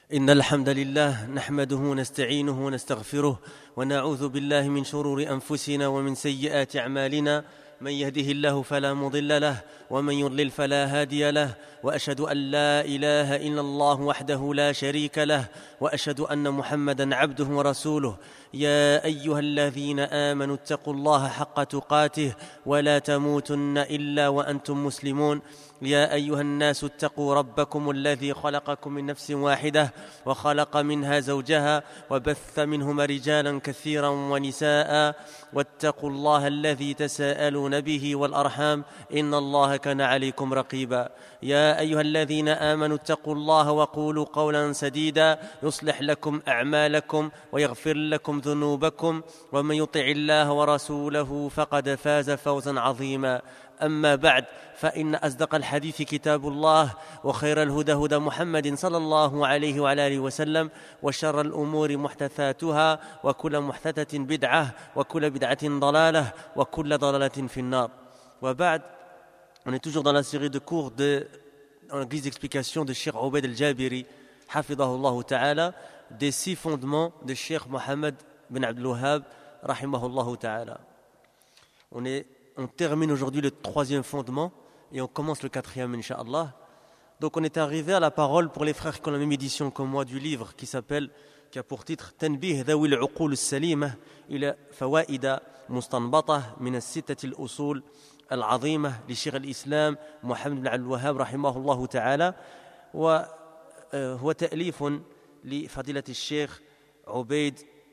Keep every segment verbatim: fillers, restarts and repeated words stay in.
إن الحمد لله نحمده ونستعينه ونستغفره ونعوذ بالله من شرور أنفسنا ومن سيئات أعمالنا من يهده الله فلا مضل له ومن يضلل فلا هادي له وأشهد أن لا إله إلا الله وحده لا شريك له وأشهد أن محمدًا عبده ورسوله يا أيها الذين آمنوا اتقوا الله حق تقاته ولا تموتن إلا وأنتم مسلمون يا أيها الناس اتقوا ربكم الذي خلقكم من نفس واحدة وخلق منها زوجها وبث منهما رجالا كثيرا ونساء واتقوا الله الذي تساءلون به والأرحام إن الله كان عليكم رقيبا يا أيها الذين آمنوا اتقوا الله وقولوا قولا سديدا يصلح لكم أعمالكم ويغفر لكم ذنوبكم ومن يطع الله ورسوله فقد فاز فوزا عظيما أما بعد فإن أصدق الحديث كتاب الله وخير الهدى هدى محمد صلى الله عليه وعلى آله وسلم وشر الأمور محدثاتها وكل محدثة بدعة وكل بدعة ضلالة وكل ضلالة في النار. وبعد, on est toujours dans la série de cours de, en guise d'explication de Cheikh Obaid al-Jabiri, hafidahullah ta'ala, des six fondements de Cheikh Mohammed bin Abdul Wahhab, rahimahullah ta'ala. On est On termine aujourd'hui le troisième fondement et on commence le quatrième, Inch'Allah. Donc on est arrivé à la parole pour les frères qui ont la même édition que moi du livre qui s'appelle, qui a pour titre Tanbih Dhawi al-Uqul al-Salimah ila Fawaida Mustanbatah min al-Sittati al-Usul al-Azimah li Shaykh al-Islam Muhammad bin Abdul Wahhab rahimahullah ta'ala wa huwa ta'lifun li fadilati al-Shaykh Ubaid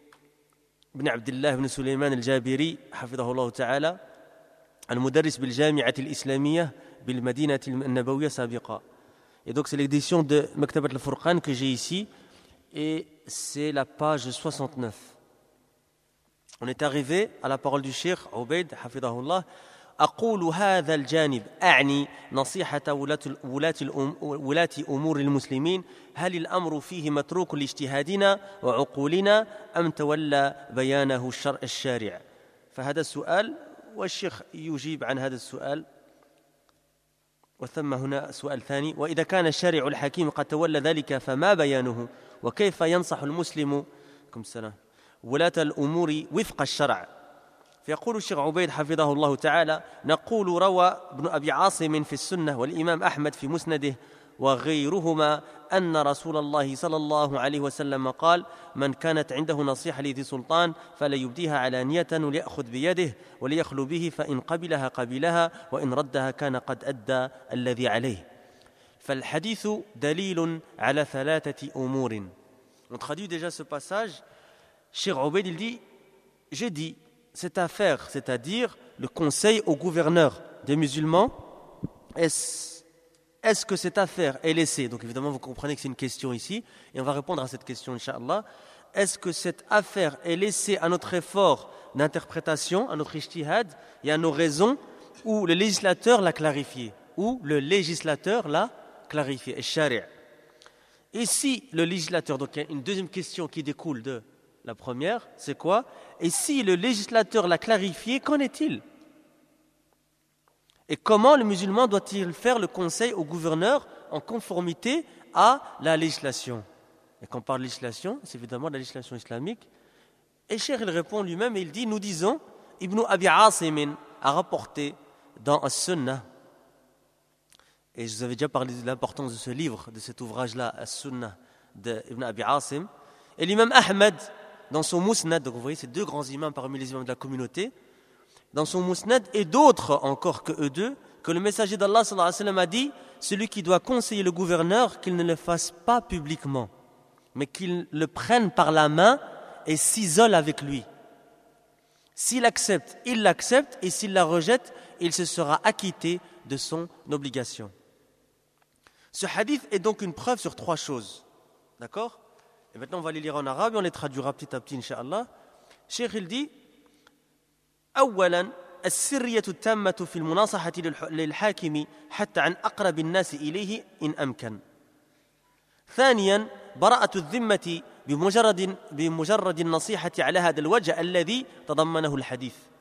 bin Abdullah bin Sulaiman al-Jabiri hafidahullah ta'ala المدرس بالجامعة الإسلامية بالمدينة النبوية سابقا. Et donc c'est l'édition de Maktabat al-Furqan que j'ai ici et c'est la page soixante-neuf. On est arrivé à la parole du Cheikh Ubaid حفظه الله. أقول هذا الجانب أعني نصيحة ولاة أمور المسلمين هل الأمر فيه متروك لاجتهادنا وعقولنا أم تولى بيانه الشرع الشارع. فهذا السؤال والشيخ يجيب عن هذا السؤال. وثم هنا سؤال ثاني: وإذا كان الشارع الحكيم قد تولى ذلك فما بيانه وكيف ينصح المسلم ولاة الأمور وفق الشرع. فيقول الشيخ عبيد حفظه الله تعالى: نقول روى ابن أبي عاصم في السنة والإمام أحمد في مسنده وغيرهما أن رسول الله صلى الله عليه وسلم قال: من كانت عنده نصيحة لذي سلطان فليبديها علانية وليأخذ بيده وليخلو به فإن قبلها قبلها وإن ردها كان قد أدى الذي عليه. فالحديث دليل على ثلاثة أمور. On traduit déjà ce passage. Cheikh Ubaid il dit: j'ai dit cette affaire, c'est-à-dire le conseil au gouverneur des musulmans, est Est-ce que cette affaire est laissée? Donc évidemment, vous comprenez que c'est une question ici, et on va répondre à cette question, Inch'Allah. Est-ce que cette affaire est laissée à notre effort d'interprétation, à notre ijtihad et à nos raisons, ou le législateur l'a clarifié? Ou le législateur l'a clarifié, al-shari'. Et si le législateur, donc il y a une deuxième question qui découle de la première, c'est quoi? Et si le législateur l'a clarifié, qu'en est-il? Et comment le musulman doit-il faire le conseil au gouverneur en conformité à la législation? Et quand on parle de législation, c'est évidemment la législation islamique. Et Cheikh il répond lui-même et il dit: nous disons, Ibn Abi Asim a rapporté dans As-Sunnah, et je vous avais déjà parlé de l'importance de ce livre, de cet ouvrage-là, As-Sunnah d'Ibn Abi Asim, et l'imam Ahmed dans son Musnad. Donc vous voyez, c'est deux grands imams parmi les imams de la communauté, dans son Musnad, et d'autres encore que eux deux, que le messager d'Allah sallallahu alayhi wa sallam a dit: celui qui doit conseiller le gouverneur, qu'il ne le fasse pas publiquement, mais qu'il le prenne par la main et s'isole avec lui. S'il accepte, il l'accepte, et s'il la rejette, il se sera acquitté de son obligation. Ce hadith est donc une preuve sur trois choses. D'accord? Et maintenant on va les lire en arabe et on les traduira petit à petit, Inch'Allah. Cheikh il dit: أولاً السرية التامة في المناصحة للحاكم حتى عن أقرب الناس إليه إن أمكن. ثانياً براءة الذمة بمجرد بمجرد النصيحة على هذا الوجه الذي تضمنه الحديث.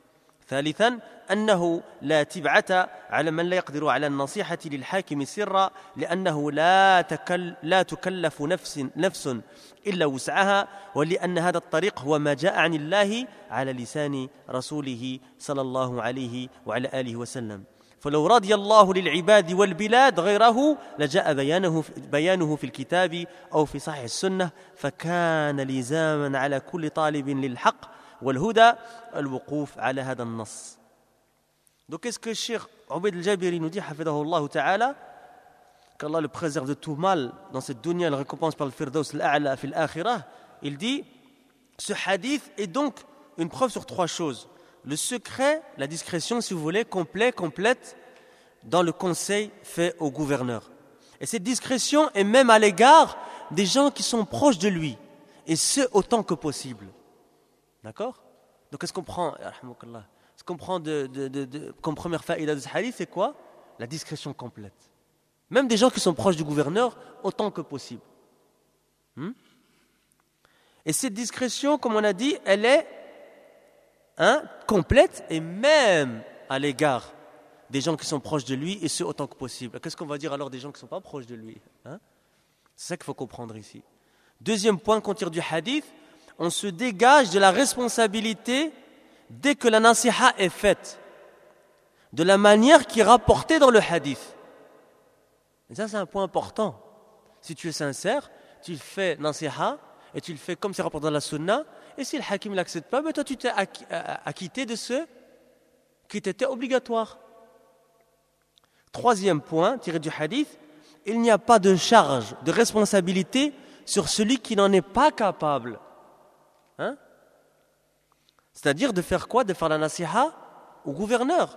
ثالثا أنه لا تبعة على من لا يقدر على النصيحة للحاكم سرا لأنه لا, تكل لا تكلف نفس, نفس إلا وسعها ولأن هذا الطريق هو ما جاء عن الله على لسان رسوله صلى الله عليه وعلى آله وسلم فلو رضي الله للعباد والبلاد غيره لجاء بيانه, بيانه في الكتاب أو في صحيح السنة فكان لزاما على كل طالب للحق والهدى الوقوف على هذا النص. Donc qu'est-ce que Cheikh Obaid al-Jabiri nous dit, hafidahullah ta'ala, qu'Allah le préserve de tout mal dans cette dunya, le récompense par le firdaus al-a'la fi al-akhirah. Il dit, ce hadith est donc une preuve sur trois choses. Le secret, la discrétion, si vous voulez, complet, complète, dans le conseil fait au gouverneur. Et cette discrétion est même à l'égard des gens qui sont proches de lui, et ce, autant que possible. D'accord? Donc, qu'est-ce qu'on prend? Ce qu'on prend de, de, de, de, comme première faïda de ce hadith, c'est quoi? La discrétion complète. Même des gens qui sont proches du gouverneur, autant que possible. Hmm? Et cette discrétion, comme on a dit, elle est hein, complète et même à l'égard des gens qui sont proches de lui, et ce, autant que possible. Qu'est-ce qu'on va dire alors des gens qui ne sont pas proches de lui? Hein? C'est ça qu'il faut comprendre ici. Deuxième point qu'on tire du hadith, on se dégage de la responsabilité dès que la nasiha est faite, de la manière qui est rapportée dans le hadith. Et ça, c'est un point important. Si tu es sincère, tu fais nasiha et tu le fais comme c'est rapporté dans la sunna, et si le hakim ne l'accepte pas, ben toi tu t'es acquitté de ce qui t'était obligatoire. Troisième point, tiré du hadith, il n'y a pas de charge, de responsabilité sur celui qui n'en est pas capable. Hein? C'est-à-dire de faire quoi? De faire la nasiha au gouverneur.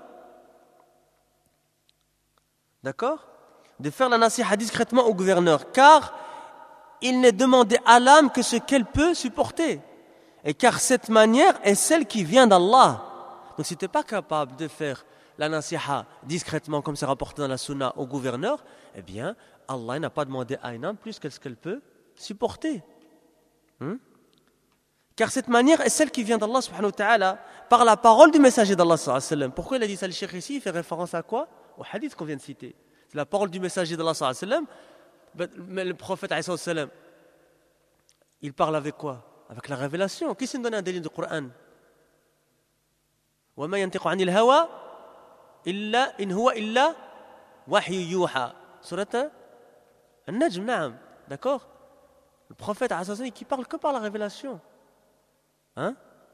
D'accord? De faire la nasiha discrètement au gouverneur, car il n'est demandé à l'âme que ce qu'elle peut supporter. Et car cette manière est celle qui vient d'Allah. Donc si tu n'es pas capable de faire la nasiha discrètement, comme c'est rapporté dans la sunna, au gouverneur, eh bien, Allah n'a pas demandé à une âme plus que ce qu'elle peut supporter. Hmm? Car cette manière est celle qui vient d'Allah subhanahu wa ta'ala par la parole du messager d'Allah sallallahu alayhi wa sallam. Pourquoi il a dit ça le cheikh ici? Il fait référence à quoi? Au hadith qu'on vient de citer. C'est la parole du messager d'Allah sallallahu alayhi wa sallam. Mais le prophète alayhi wa sallam, il parle avec quoi? Avec la révélation. Qui s'est donné un délire du Coran? Wa ma yantiqu anil hawa illa in huwa illa wahyu yuha. Surat An-Najm, na'am. D'accord? Le prophète alayhi wa sallam qui parle que par la révélation. Hein?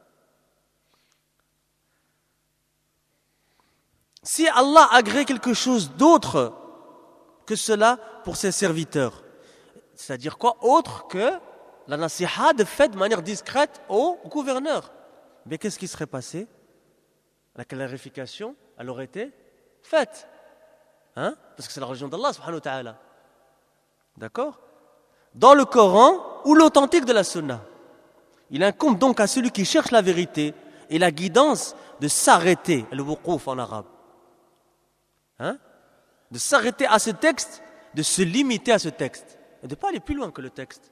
Si Allah agrée quelque chose d'autre que cela pour ses serviteurs, c'est-à-dire quoi? Autre que la nasiha de fait de manière discrète au gouverneur, mais qu'est-ce qui serait passé? La clarification, elle aurait été faite. Hein? Parce que c'est la religion d'Allah subhanahu wa ta'ala. D'accord? Dans le Coran ou l'authentique de la Sunna. Il incombe donc à celui qui cherche la vérité et la guidance de s'arrêter, le wuquf en arabe. Hein? De s'arrêter à ce texte, de se limiter à ce texte et de ne pas aller plus loin que le texte.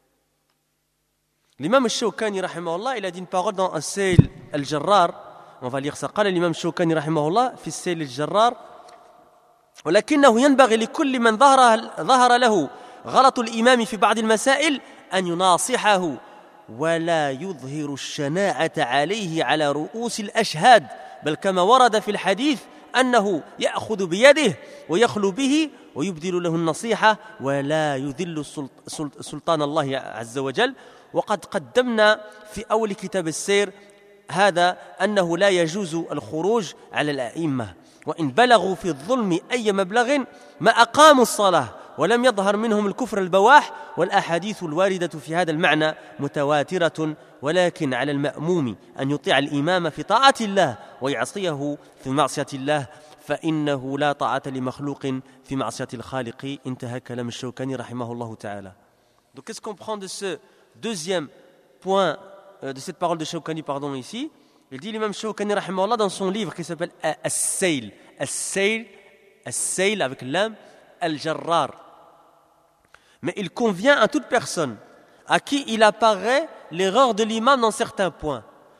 L'imam al-Shawkani rahimahullah, il a dit une parole dans As-Sayl al-Jarrar. On va lire ça. قال الإمام الشوكاني رحمه الله في السيل الجرار ولكنه ينبغي لكل من ظهر ظهر له غلط الإمام في بعض المسائل أن يناصحه ولا يظهر الشناعة عليه على رؤوس الأشهاد بل كما ورد في الحديث أنه يأخذ بيده ويخلو به ويبذل له النصيحة ولا يذل سلطان الله عز وجل. وقد قدمنا في أول كتاب السير هذا أنه لا يجوز الخروج على الأئمة وإن بلغوا في الظلم أي مبلغ ما أقاموا الصلاة ولم يظهر منهم الكفر البواح والأحاديث الواردة في هذا المعنى متواترة ولكن على المأموم أن يطيع الإمام في طاعة الله ويعصيه في معصية الله فإنه لا طاعة لمخلوق في معصية الخالق. انتهى كلام الشوكاني رحمه الله تعالى. Donc qu'est-ce qu'on prend de ce deuxième point euh, de cette parole de Shawkani pardon ici? Il dit l'imam Shawkani rahimahullah dans son livre qui s'appelle As-Sayl, As-Sayl, As-Sayl avec l'âme Al-Jarrar. Mais il convient à toute personne à qui il apparaît l'erreur de l'imam dans certains points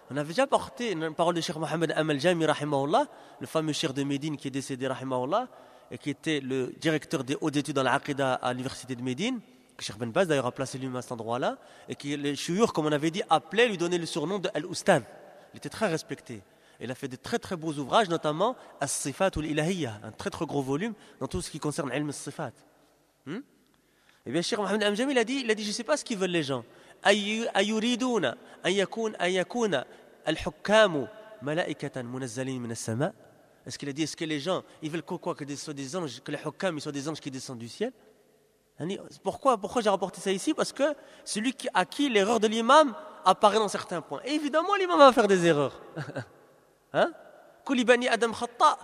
On avait déjà porté une parole de Cheikh Mohamed Amal Jami, rahimahullah, le fameux cheikh de Médine qui est décédé, rahimahullah, et qui était le directeur des hautes études dans l'Aqida à l'université de Médine, que Cheikh Ben Baz d'ailleurs a placé lui-même à cet endroit-là, et qui, les chouyours, comme on avait dit, appelaient, lui donnaient le surnom de Al-Ustad. Il était très respecté. Il a fait de très très beaux ouvrages, notamment As-Sifat ou l'Ilahiyya, un très très gros volume dans tout ce qui concerne Ilm As-Sifat. Hmm? Eh bien, Cheikh Mohamed Amal Jami, il a dit, il a dit, je ne sais pas ce qu'ils veulent les gens. أيريدون أن يكون أن يكون الحكام ملائكة منزلين من السماء. Est-ce qu'il a dit, est-ce que les gens, ils veulent quoi, que, des, soit des anges, que les hukam, ils soient des anges qui descendent du ciel? Pourquoi, pourquoi j'ai rapporté ça ici? Parce que celui qui, à qui l'erreur de l'imam apparaît dans certains points. Et évidemment, l'imam va faire des erreurs. Hein? Kuli bani Adam khata.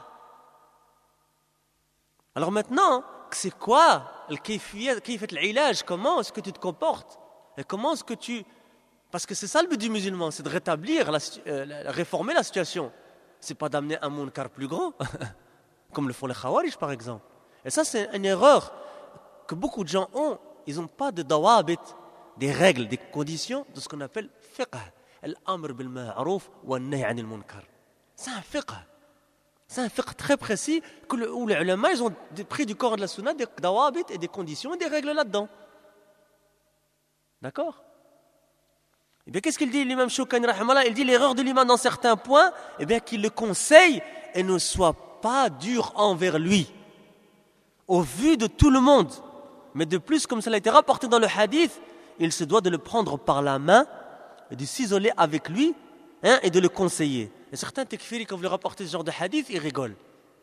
Alors maintenant, c'est quoi le kayfiyat, kayfiyat l'ilaj? Comment est-ce que tu te comportes? Et comment est-ce que tu... Parce que c'est ça le but du musulman, c'est de rétablir, la, euh, réformer la situation. C'est pas d'amener un munkar plus grand, comme le font les khawarij par exemple. Et ça c'est une erreur que beaucoup de gens ont. Ils n'ont pas de dawabit, des règles, des conditions de ce qu'on appelle fiqh. Al-amr bil ma'ruf wa an-nahy 'anil munkar. C'est un fiqh. C'est un fiqh très précis que le, où les ulama ils ont pris du Coran de la Sunna des dawabit et des conditions et des règles là-dedans. D'accord? Eh bien, qu'est-ce qu'il dit l'imam Shawkani rahimahullah? Il dit l'erreur de l'imam dans certains points, eh bien, qu'il le conseille et ne soit pas dur envers lui, au vu de tout le monde. Mais de plus, comme cela a été rapporté dans le hadith, il se doit de le prendre par la main et de s'isoler avec lui, hein, et de le conseiller. Et certains tekfiri, quand vous leur rapportez ce genre de hadith, ils rigolent.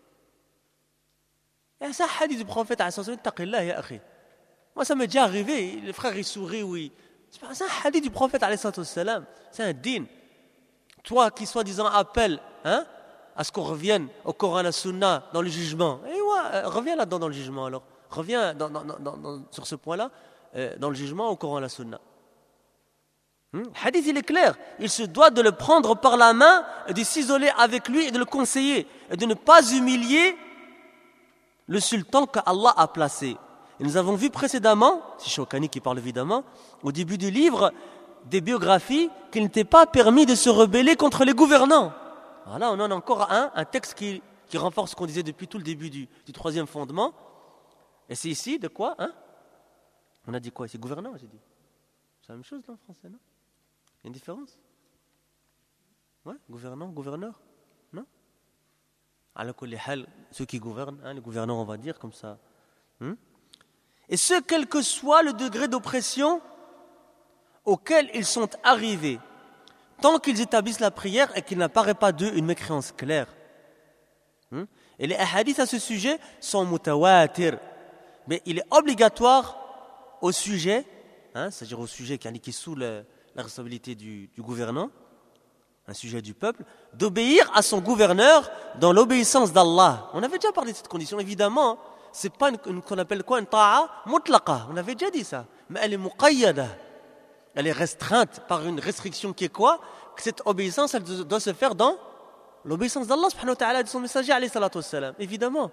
Et c'est un hadith du prophète, taqillah ya akhi. Moi, ça m'est déjà arrivé. Les frères, ils sourient, oui. C'est un hadith du prophète, c'est un din. Toi qui, soi-disant, appelle, hein, à ce qu'on revienne au Coran et à la Sunna dans le jugement. Et ouais, reviens là-dedans dans le jugement alors. Reviens dans, dans, dans, dans, sur ce point-là, euh, dans le jugement au Coran et à la Sunna. Hmm? Le hadith, il est clair. Il se doit de le prendre par la main, et de s'isoler avec lui et de le conseiller. Et de ne pas humilier le sultan qu'Allah a placé. Et nous avons vu précédemment, c'est Shawkani qui parle évidemment, au début du livre, des biographies, qu'il n'était pas permis de se rebeller contre les gouvernants. Voilà, on en a encore un, un texte qui, qui renforce ce qu'on disait depuis tout le début du, du troisième fondement. Et c'est ici, de quoi, hein? On a dit quoi? C'est gouvernant, j'ai dit. C'est la même chose là en français, non? Il y a une différence? Ouais, gouvernant, gouverneur? Non? Alors que les hal, ceux qui gouvernent, hein, les gouvernants, on va dire comme ça. Hmm? Et ce, quel que soit le degré d'oppression auquel ils sont arrivés, tant qu'ils établissent la prière et qu'il n'apparaît pas d'eux une mécréance claire. Et les hadiths à ce sujet sont mutawatir. Mais il est obligatoire au sujet, hein, c'est-à-dire au sujet qui est sous le, la responsabilité du, du gouvernant, un sujet du peuple, d'obéir à son gouverneur dans l'obéissance d'Allah. On avait déjà parlé de cette condition, évidemment. C'est pas une, une, qu'on appelle quoi, une ta'a mutlaqa. On avait déjà dit ça. Mais elle est muqayyada. Elle est restreinte par une restriction qui est quoi? Que cette obéissance, elle doit se faire dans l'obéissance d'Allah subhanahu wa ta'ala, de son messager alayhi salatu wassalam. Évidemment.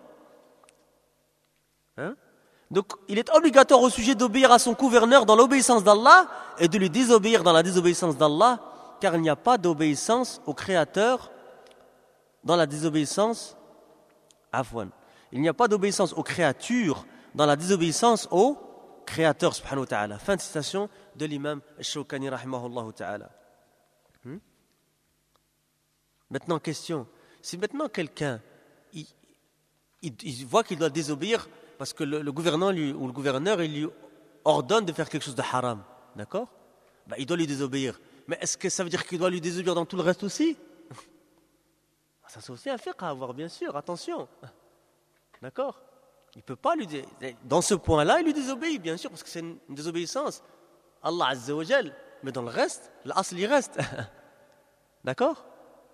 Hein? Donc, il est obligatoire au sujet d'obéir à son gouverneur dans l'obéissance d'Allah et de lui désobéir dans la désobéissance d'Allah, car il n'y a pas d'obéissance au Créateur dans la désobéissance afwan. Il n'y a pas d'obéissance aux créatures dans la désobéissance au Créateur subhanahu wa ta'ala. Fin de citation de l'imam Shawkani rahimahullah ta'ala. Hmm? Maintenant, question. Si maintenant quelqu'un il, il, il voit qu'il doit désobéir parce que le, le gouvernant lui, ou le gouverneur il lui ordonne de faire quelque chose de haram, d'accord? Ben, il doit lui désobéir. Mais est-ce que ça veut dire qu'il doit lui désobéir dans tout le reste aussi? Ça c'est aussi un fiqh à avoir, bien sûr, attention. D'accord? Il ne peut pas lui dire. Dans ce point-là, il lui désobéit, bien sûr, parce que c'est une désobéissance. Allah Azza wa Jal. Mais dans le reste, l'asl il reste. D'accord?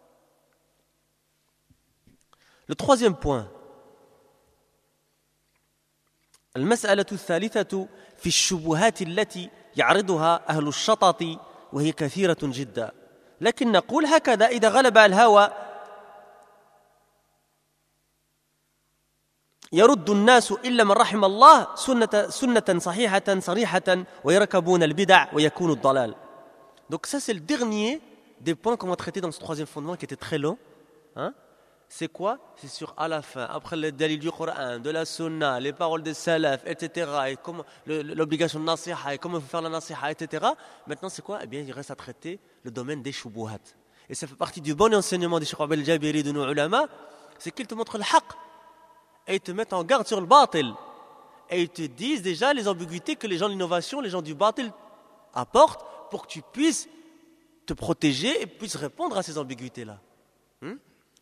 Le troisième point. المسألة الثالثة في الشبهات التي يعرضها أهل الشطط وهي كثيرة جدا. لكن نقول هكذا إذا غلب الهوى يرد الناس إلا من رحم الله سنة سنة صحيحة صريحة ويركبون البدع ويكون الضلال. Donc ça c'est le dernier des points qu'on va traiter dans ce troisième fondement qui était très long. Hein? C'est quoi? C'est sur à la fin, après le dalil du Coran, de la Sunna, les paroles des salaf, et cetera. Et comment, le, l'obligation de nasiha, et comment il faut faire la nasiha, et cetera. Maintenant, c'est quoi? Eh bien, il reste à traiter le domaine des shubuhat. Et ça fait partie du bon enseignement des Cheikh Abdel Jabiri de nos ulama, c'est qu'ils te montrent le haqq, et ils te mettent en garde sur le batil. Et ils te disent déjà les ambiguïtés que les gens de l'innovation, les gens du batil apportent pour que tu puisses te protéger et puisses répondre à ces ambiguïtés-là. Hmm?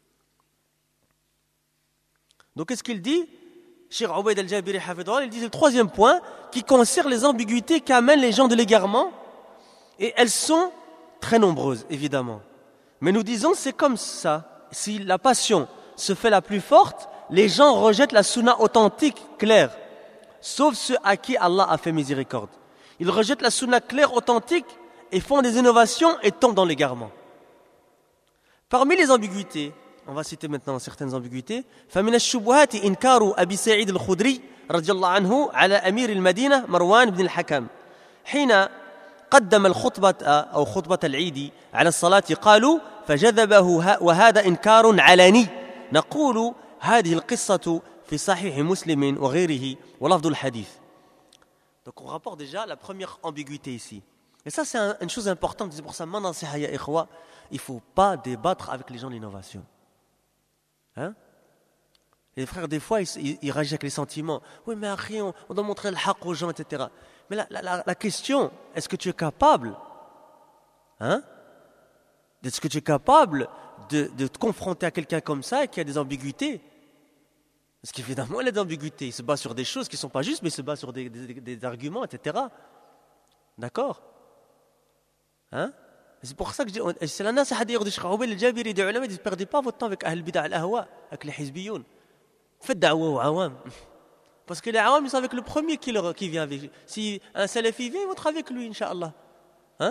Donc, qu'est-ce qu'il dit? Cheikh Ubayd al-Jabiri hafidhahullah, il dit le troisième point qui concerne les ambiguïtés qu'amènent les gens de l'égarement, et elles sont très nombreuses, évidemment. Mais nous disons, c'est comme ça. Si la passion se fait la plus forte, les gens rejettent la sunna authentique, claire, sauf ceux à qui Allah a fait miséricorde. Ils rejettent la sunna claire, authentique, et font des innovations et tombent dans l'égarement. Parmi les ambiguïtés, on va citer maintenant certaines ambiguïtés. فمن الشبهات إنكار أبي سعيد الخدري رضي الله عنه على أمير المدينة مروان بن الحكم حين قدم الخطبة أو خطبة العيد على الصلاة قالوا فجذبه وهذا إنكار علني نقول هذه القصة في صحيح مسلم وغيره ولفظ الحديث. Donc on rapporte déjà la première ambiguïté ici. Et ça c'est un, une chose importante, c'est pour ça maintenant c'est ya ikhwa, il faut pas débattre avec les gens de l'innovation. Hein? Et les frères, des fois, ils, ils, ils réagissent avec les sentiments. Oui, mais après, on, on doit montrer le haqq aux gens, et cetera. Mais la, la, la question, est-ce que tu es capable, hein? Est-ce que tu es capable de, de te confronter à quelqu'un comme ça et qui a des ambiguïtés? Parce qu'évidemment, il a des ambiguïtés. Il se base sur des choses qui ne sont pas justes, mais il se base sur des, des, des arguments, et cetera. D'accord? Hein? C'est pour ça que je dis, c'est la nasiha d'ailleurs de Cheikh Ubayd al-Jabiri des ulama, ne perdez pas votre temps avec Ahl Bid'a al-Ahwa, avec les Hizbiyoun. Faites da'wa aux awam. Parce que les awam, ils sont avec le premier qui, leur, qui vient avec. Si un salafi vient, ils vont être avec lui, Inch'Allah. Hein?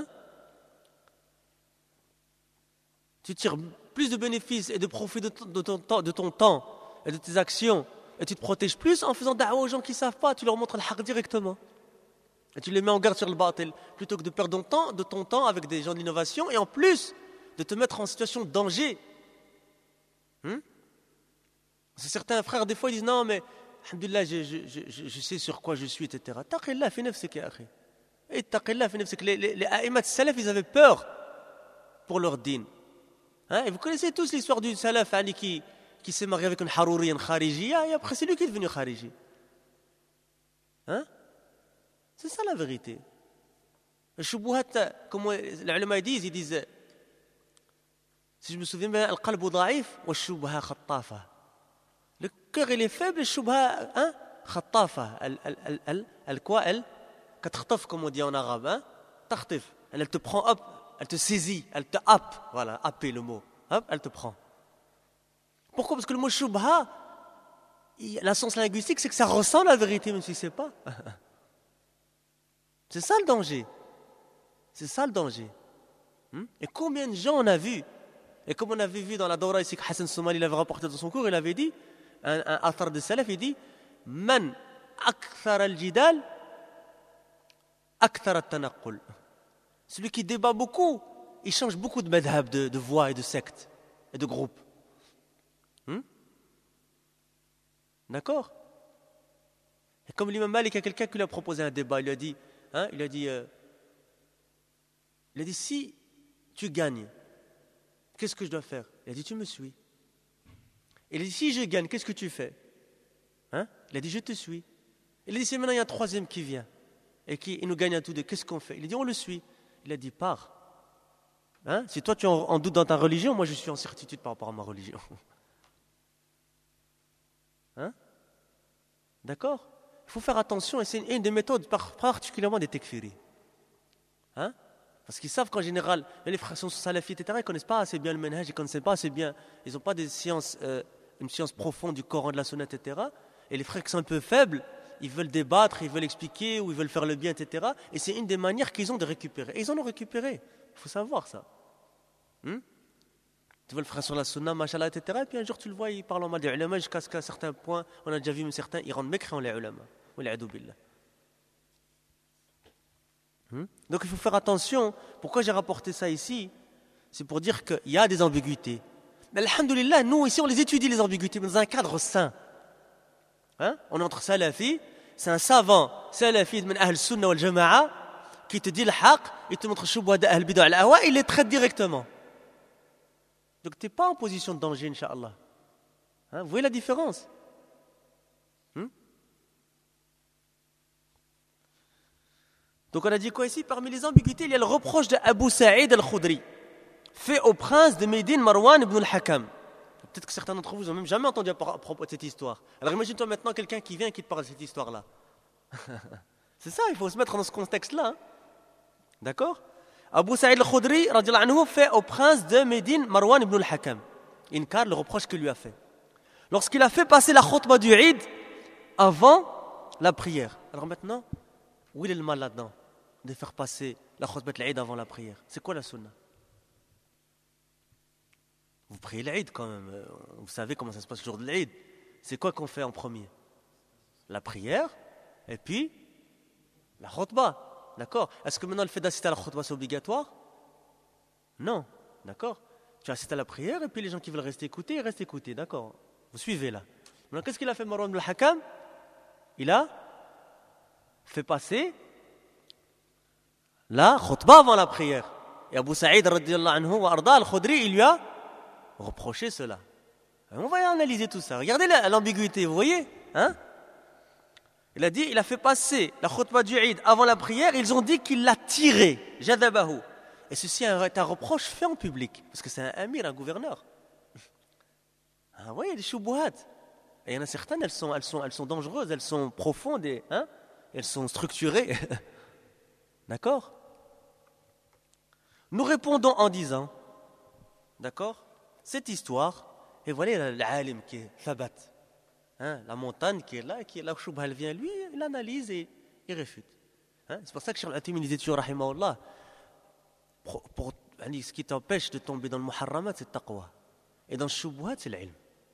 Tu tires plus de bénéfices et de profit de, de, ton, de ton temps et de tes actions, et tu te protèges plus en faisant da'wa aux gens qui ne savent pas, tu leur montres le haqq directement. Et tu les mets en garde sur le batil, plutôt que de perdre ton temps, de ton temps avec des gens de l'innovation, et en plus, de te mettre en situation de danger. Hmm? C'est certains frères, des fois, ils disent, non, mais, alhamdulillah, je, je, je, je sais sur quoi je suis, et cetera. Taqillah fi nafsik ya akhi. Et taqillah fi nafsik. Les, les, les a'immat salaf, ils avaient peur pour leur din. Hein? Et vous connaissez tous l'histoire du salaf, Ali, qui, qui s'est marié avec une harouri, une kharijiyya, et après, c'est lui qui est devenu khariji. Hein? C'est ça la vérité. Le shubuhat, comme les ulama disent, ils disent, si je me souviens bien, al-qalbu da'if wa shubha khattafa. Le cœur il est faible, le shubha, hein, khattafa. Elle, elle, elle, elle, elle quoi, elle, katkhtof comme on dit en arabe, hein, takhtif. Elle, elle te prend, hop, elle te saisit, elle te happe, voilà, happer le mot, hop, elle te prend. Pourquoi? Parce que le mot shubha, la sens linguistique, c'est que ça ressemble à la vérité, même si c'est pas. C'est ça le danger. C'est ça le danger. Hmm? Et combien de gens on a vu? Et comme on avait vu dans la Dawra ici que Hassan Soumali l'avait rapporté dans son cours, il avait dit, un, un athar de salaf, il dit, Man akthar al-jidal, akthar al-tanaqqul. Celui qui débat beaucoup, il change beaucoup de madhab, de, de voix et de sectes et de groupes. Hmm? D'accord? Et comme l'imam Malik, il y a quelqu'un qui lui a proposé un débat, il lui a dit, Hein, il a dit, euh, il a dit, si tu gagnes, qu'est-ce que je dois faire? Il a dit, tu me suis. Il a dit, si je gagne, qu'est-ce que tu fais? Hein? Il a dit, je te suis. Il a dit, si maintenant il y a un troisième qui vient et qui il nous gagne un tout deux, qu'est-ce qu'on fait? Il a dit, on le suit. Il a dit, pars. Hein? Si toi tu es en, en doute dans ta religion, moi je suis en certitude par rapport à ma religion. Hein? D'accord? Il faut faire attention, et c'est une des méthodes particulièrement des tekfiris. Hein? Parce qu'ils savent qu'en général, les frères sont salafites, et cetera, ils ne connaissent pas assez bien le manhaj, ils ne connaissent pas assez bien, ils n'ont pas des sciences, euh, une science profonde du Coran, de la Sunna, et cetera. Et les frères qui sont un peu faibles, ils veulent débattre, ils veulent expliquer, ou ils veulent faire le bien, et cetera. Et c'est une des manières qu'ils ont de récupérer. Et ils en ont récupéré. Il faut savoir ça. Hmm? Tu veux le frère sur la Sunna, machallah, et cetera. Et puis un jour, tu le vois, il parle en mal des ulama, jusqu'à ce qu'à certains points, on a déjà vu même certains, ils rendent mécréants les ulama. Hmm? Donc il faut faire attention. Pourquoi j'ai rapporté ça ici? C'est pour dire qu'il y a des ambiguïtés. Mais alhamdoulilah, nous ici on les étudie les ambiguïtés dans un cadre sain. Hein? On est entre salafi, c'est un savant salafi de Ahl Sunna wal Jama'a qui te dit le haq, il te montre shubha de Ahl Bid'a al Ahwa, il les traite directement. Donc tu n'es pas en position de danger, Inch'Allah. Hein? Vous voyez la différence? hmm? Donc on a dit quoi ici? Parmi les ambiguïtés, il y a le reproche de Abu Sa'id al-Khudri fait au prince de Médine Marwan ibn al-Hakam. Peut-être que certains d'entre vous n'ont même jamais entendu à propos de cette histoire. Alors imagine-toi maintenant quelqu'un qui vient et qui te parle de cette histoire-là. C'est ça, il faut se mettre dans ce contexte-là. Hein? D'accord? Abu Sa'id al-Khudri anhu, fait au prince de Médine Marwan ibn al-Hakam. Inkar le reproche qu'il lui a fait. Lorsqu'il a fait passer la khutbah du Eid avant la prière. Alors maintenant, où est le mal là-dedans? De faire passer la khutbah de l'Eid avant la prière. C'est quoi la sunna? Vous priez l'Eid quand même. Vous savez comment ça se passe le jour de l'Eid. C'est quoi qu'on fait en premier? La prière et puis la khutbah. D'accord? Est-ce que maintenant le fait d'assister à la khutbah c'est obligatoire? Non. D'accord? Tu assistes à la prière et puis les gens qui veulent rester écouter, ils restent écouter. D'accord? Vous suivez là. Maintenant qu'est-ce qu'il a fait Marwan ibn al-Hakam? Il a fait passer la khutbah avant la prière. Et Abu Sa'id radiyallahu anhu wa arda al-Khudri, il lui a reproché cela. Et on va analyser tout ça. Regardez l'ambiguïté, vous voyez? Hein? Il a dit, il a fait passer la khutbah du Eid avant la prière, ils ont dit qu'il l'a tiré, jadabahu. Et ceci est un reproche fait en public, parce que c'est un amir, un gouverneur. Ah, vous voyez, des shubuhat. Et il y en a certaines, elles sont, elles sont, elles sont dangereuses, elles sont profondes, et, hein, elles sont structurées. D'accord? Nous répondons en disant, d'accord, cette histoire, et voilà l'alim qui est thabat. Hein, la montagne qui est là, qui est là où Shubha elle vient, lui, il analyse et il réfute. Hein, c'est pour ça que Cheikh Al-Atimi disait toujours, rahimahullah, pour, pour, ce qui t'empêche de tomber dans le muharramat, c'est le taqwa. Et dans le Shubhat, c'est l'ilm.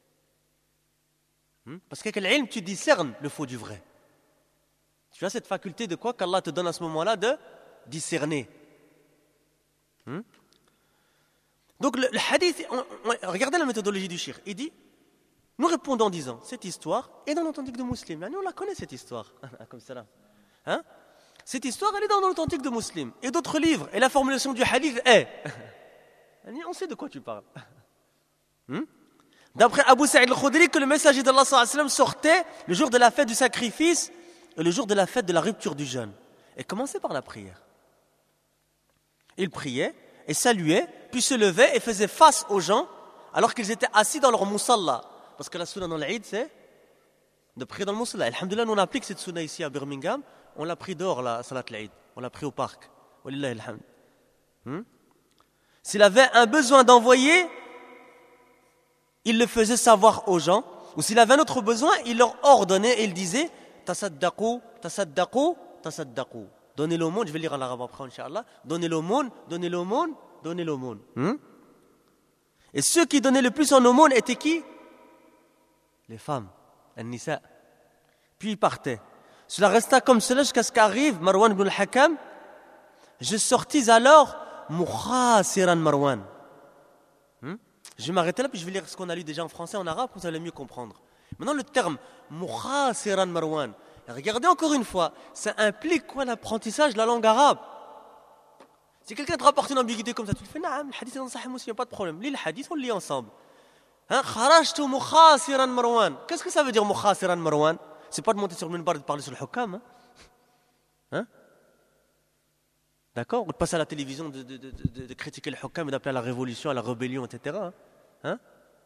Hmm? Parce qu'avec l'ilm, tu discernes le faux du vrai. Tu as cette faculté de quoi qu'Allah te donne à ce moment-là de discerner. Hmm? Donc le, le hadith, on, on, regardez la méthodologie du shir. Il dit, nous répondons en disant, cette histoire est dans l'authentique de Muslim. On la connaît cette histoire. Comme ça. Hein? Cette histoire, elle est dans l'authentique de Muslim. Et d'autres livres. Et la formulation du hadith est. On sait de quoi tu parles. Hmm? D'après Abu Sa'id al-Khudri, que le messager d'Allah sallallahu alayhi wa sallam sortait le jour de la fête du sacrifice et le jour de la fête de la rupture du jeûne. Et commençait par la prière. Il priait et saluait, puis se levait et faisait face aux gens alors qu'ils étaient assis dans leur musalla. Parce que la sunna dans l'Eid, c'est de prier dans le musalla. Alhamdulillah, nous on applique cette sunna ici à Birmingham. On l'a pris dehors, la salat l'Eid. On l'a pris au parc. Walillahi alhamd. Hmm? S'il avait un besoin d'envoyer, il le faisait savoir aux gens. Ou s'il avait un autre besoin, il leur ordonnait et il disait tasaddaqu, tasaddaqu, tasaddaqu. Donnez l'aumône, je vais lire en arabe après, Inch'Allah. Donnez l'aumône, donnez l'aumône, donnez l'aumône. Hmm? Et ceux qui donnaient le plus en aumône étaient qui? Les femmes, an-nisa. Puis ils partaient. Cela resta comme cela jusqu'à ce qu'arrive Marwan ibn al-Hakam. Je sortis alors mukhasiran Marwan. Hmm? Je vais m'arrêter là, puis je vais lire ce qu'on a lu déjà en français, en arabe, pour que vous allez mieux comprendre. Maintenant, le terme mukhasiran Marwan. Regardez encore une fois, ça implique quoi l'apprentissage de la langue arabe? Si quelqu'un te rapporte une ambiguïté comme ça, tu le fais, naam, le hadith est dans Sahih Muslim, pas de problème. Lis le hadith, on le lit ensemble. Hein? Kharajtu mukhasiran Marwan. Qu'est-ce que ça veut dire mukhasiran Marwan? C'est pas de monter sur le minbar et de parler sur le hukam. Hein? Hein? D'accord? Ou de passer à la télévision, de, de, de, de, de critiquer le hukam et d'appeler à la révolution, à la rébellion, et cetera. Hein? Hein?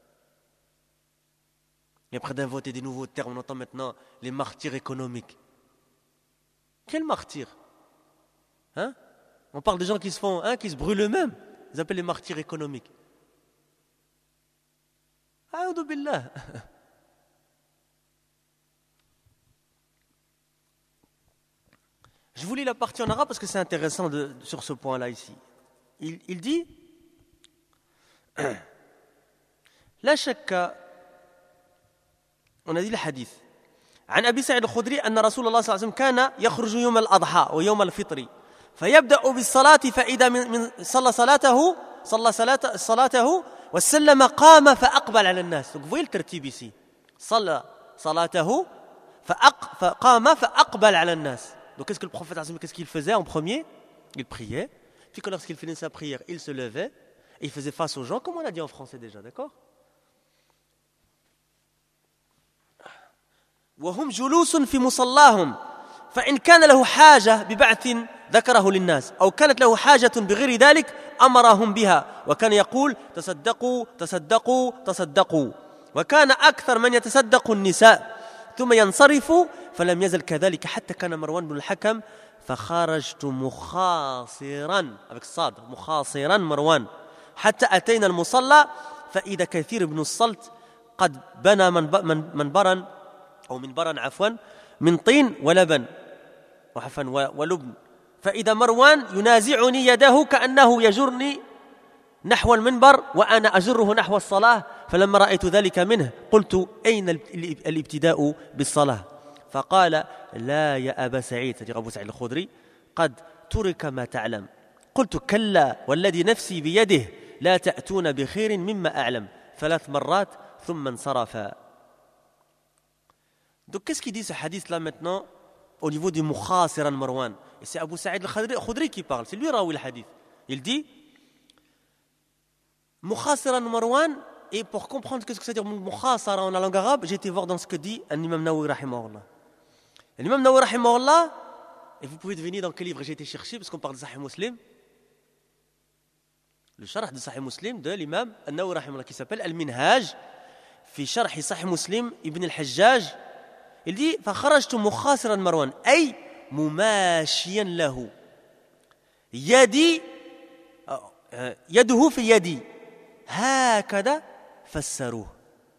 Et après d'inventer des nouveaux termes, on entend maintenant les martyrs économiques. Quels martyrs? Hein? On parle des gens qui se font, hein, qui se brûlent eux-mêmes. Ils appellent les martyrs économiques. A'udhu billah. Je vous lis la partie en arabe parce que c'est intéressant de, sur ce point-là ici. Il, il dit La shakka. On a dit le hadith. عن أبي سعيد الخدري أن رسول الله صلى الله عليه وسلم كان يخرج يوم الأضحى ويوم الفطر فيبدأ بالصلاة فإذا من صلى صلاته صلى صلاته وسلم قام فأقبل على الناس. Donc vous voyez le tertib ici. صلى صلاته فقام فأقبل على الناس. Donc qu'est-ce que le prophète, qu'est-ce qu'il faisait en premier? Il priait. Puis quand lorsqu'il finissait sa prière, il se levait et il faisait face aux gens, comme on l'a dit en français déjà, d'accord? وهم جلوس في مصلاهم فإن كان له حاجة ببعث ذكره للناس أو كانت له حاجة بغير ذلك أمرهم بها وكان يقول تصدقوا تصدقوا تصدقوا وكان أكثر من يتصدق النساء ثم ينصرف فلم يزل كذلك حتى كان مروان بن الحكم فخرجت مخاصرا avec الصاد مخاصرا مروان حتى أتينا المصلى فإذا كثير بن الصلت قد بنى منبرا أو منبرا عفوا من طين ولبن وعفوا ولبن فإذا مروان ينازعني يده كأنه يجرني نحو المنبر وأنا أجره نحو الصلاة فلما رأيت ذلك منه قلت أين الابتداء بالصلاة فقال لا يا أبا سعيد c'est-à-dire أبو سعيد الخدري قد ترك ما تعلم قلت كلا والذي نفسي بيده لا تأتون بخير مما أعلم ثلاث مرات ثم انصرف. Donc qu'est-ce qu'il dit ce hadith là maintenant au niveau du Mukhasiran Marwan? Et c'est Abu Sa'id al-Khudri qui parle, c'est lui rawi le hadith. Il dit Mukhasiran Marwan, et pour comprendre qu'est-ce que ça veut dire Mukhasara en la langue arabe, j'ai été voir dans ce que dit l'imam Nawawi rahimahullah. L'imam Nawawi rahimahullah, et vous pouvez deviner dans quel livre j'ai été chercher parce qu'on parle de Sahih Muslim. Le sharh de Sahih Muslim de l'imam Nawawi rahimahullah qui s'appelle Al-Minhaj fi sharh Sahih Muslim ibn al-Hajjaj. Il dit فخرجت مخاصرا مروان أي مماشيا له يدي يده في يدي هكذا فسروه.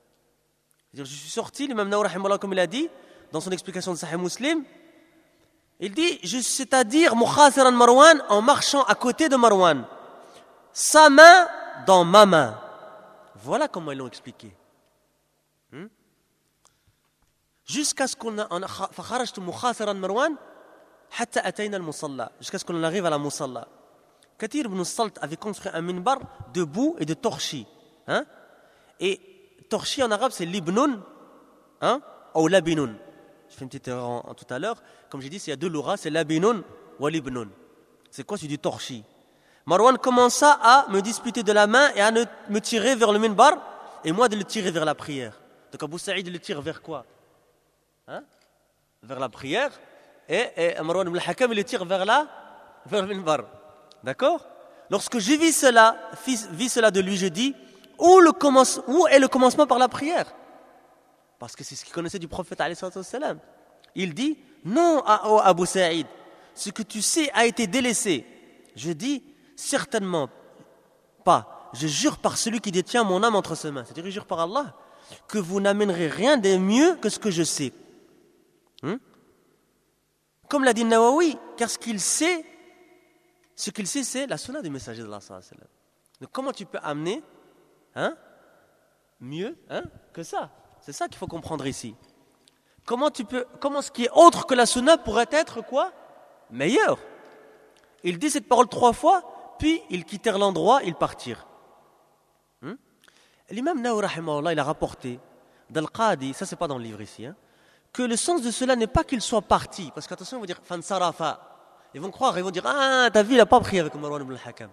Je suis sorti, l'imam Nawawi rahimahullah comme il a dit dans son explication de Sahih Muslim, il dit c'est-à-dire مخاصرا Marwan en marchant à côté de Marwan, sa main dans ma main. Voilà comment ils l'ont expliqué. Hmm? Jusqu'à ce qu'on a فخرجت مخاصرا مروان حتى أتينا المصلى jusqu'à ce qu'on arrive à la musalla. Kathir ibn Salt avait construit un minbar de boue et de torchis. Hein? Et torchis en arabe c'est libnoun hein? Ou labinoun. Je fais une petite erreur en, en, tout à l'heure. Comme j'ai dit, il y a deux louras, c'est labinoun ou libnoun. C'est quoi? C'est du torchis. Marwan commença à me disputer de la main et à me tirer vers le minbar et moi de le tirer vers la prière. Donc Abu Sa'id le tire vers quoi? Hein? Vers la prière et, et Marwan ibn al-Hakam il le tire vers la vers le minbar. D'accord? Lorsque j'ai vu cela, vis cela de lui, je dis où, le commence, où est le commencement par la prière? Parce que c'est ce qu'il connaissait du prophète alayhi salatu wassalam. Il dit non à oh, Abu Sa'id, ce que tu sais a été délaissé. Je dis certainement pas. Je jure par celui qui détient mon âme entre ses mains. C'est-à-dire je jure par Allah que vous n'amènerez rien de mieux que ce que je sais. Hum? Comme l'a dit Nawawi, car ce qu'il sait, ce qu'il sait, c'est la sunna du messager d'Allah sallallahu alayhi wa sallam. Donc comment tu peux amener hein, mieux hein, que ça? C'est ça qu'il faut comprendre ici. Comment tu peux, comment ce qui est autre que la sunna pourrait être quoi? Meilleur. Il dit cette parole trois fois, puis ils quittèrent l'endroit, ils partirent. Hum? L'imam Nawawi rahimahullah, il a rapporté dans le Qadi, ça c'est pas dans le livre ici, hein, que le sens de cela n'est pas qu'il soit parti, parce qu'attention, ils vont dire fansarafa. Ils vont croire, ils vont dire ah, ta vie, il n'a pas prié avec Marwan ibn al-Hakam.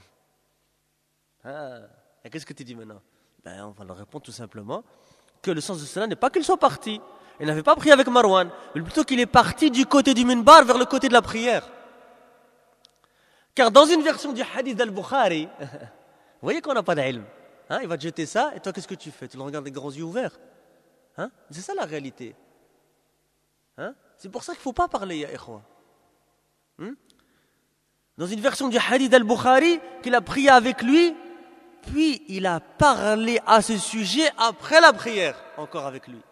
Ah, et qu'est-ce que tu dis maintenant? Ben, on va leur répondre tout simplement que le sens de cela n'est pas qu'il soit parti. Il n'avait pas prié avec Marwan, mais plutôt qu'il est parti du côté du minbar vers le côté de la prière. Car dans une version du hadith d'Al-Bukhari, vous voyez qu'on n'a pas d'ilm. Hein, il va te jeter ça, et toi, qu'est-ce que tu fais? Tu le regardes avec les grands yeux ouverts. Hein? C'est ça la réalité. Hein? C'est pour ça qu'il ne faut pas parler, ya ikhwa. Hmm? Dans une version du hadith d'Al-Bukhari, qu'il a prié avec lui, puis il a parlé à ce sujet après la prière, encore avec lui.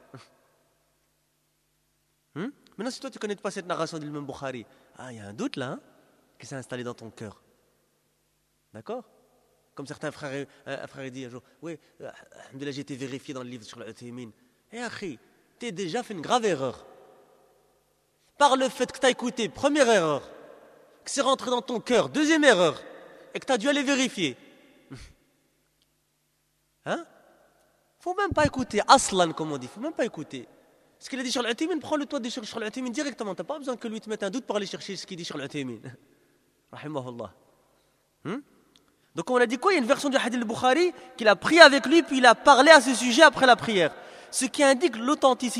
Hmm? Maintenant, si toi tu ne connais pas cette narration de l'imam Bukhari, ah, il y a un doute là, hein, qui s'est installé dans ton cœur. D'accord? Comme certains frères, euh, frères disent un jour, oui, euh, j'ai été vérifié dans le livre sur l'Uthaymin. Eh, akhi, tu as déjà fait une grave erreur. Par le fait que tu as écouté, première erreur, que c'est rentré dans ton cœur, deuxième erreur, et que tu as dû aller vérifier. Hein? Faut même pas écouter. Aslan, comme on dit. Faut même pas écouter. Ce qu'il a dit sur l'Uthaymin, prends le toit de sur l'Uthaymin directement. T'as pas besoin que lui te mette un doute pour aller chercher ce qu'il dit sur l'Uthaymin. Rahimahullah. Hmm? Donc on a dit quoi? Il y a une version du hadith al-Bukhari qu'il a pris avec lui puis il a parlé à ce sujet après la prière. Ce qui indique l'authenticité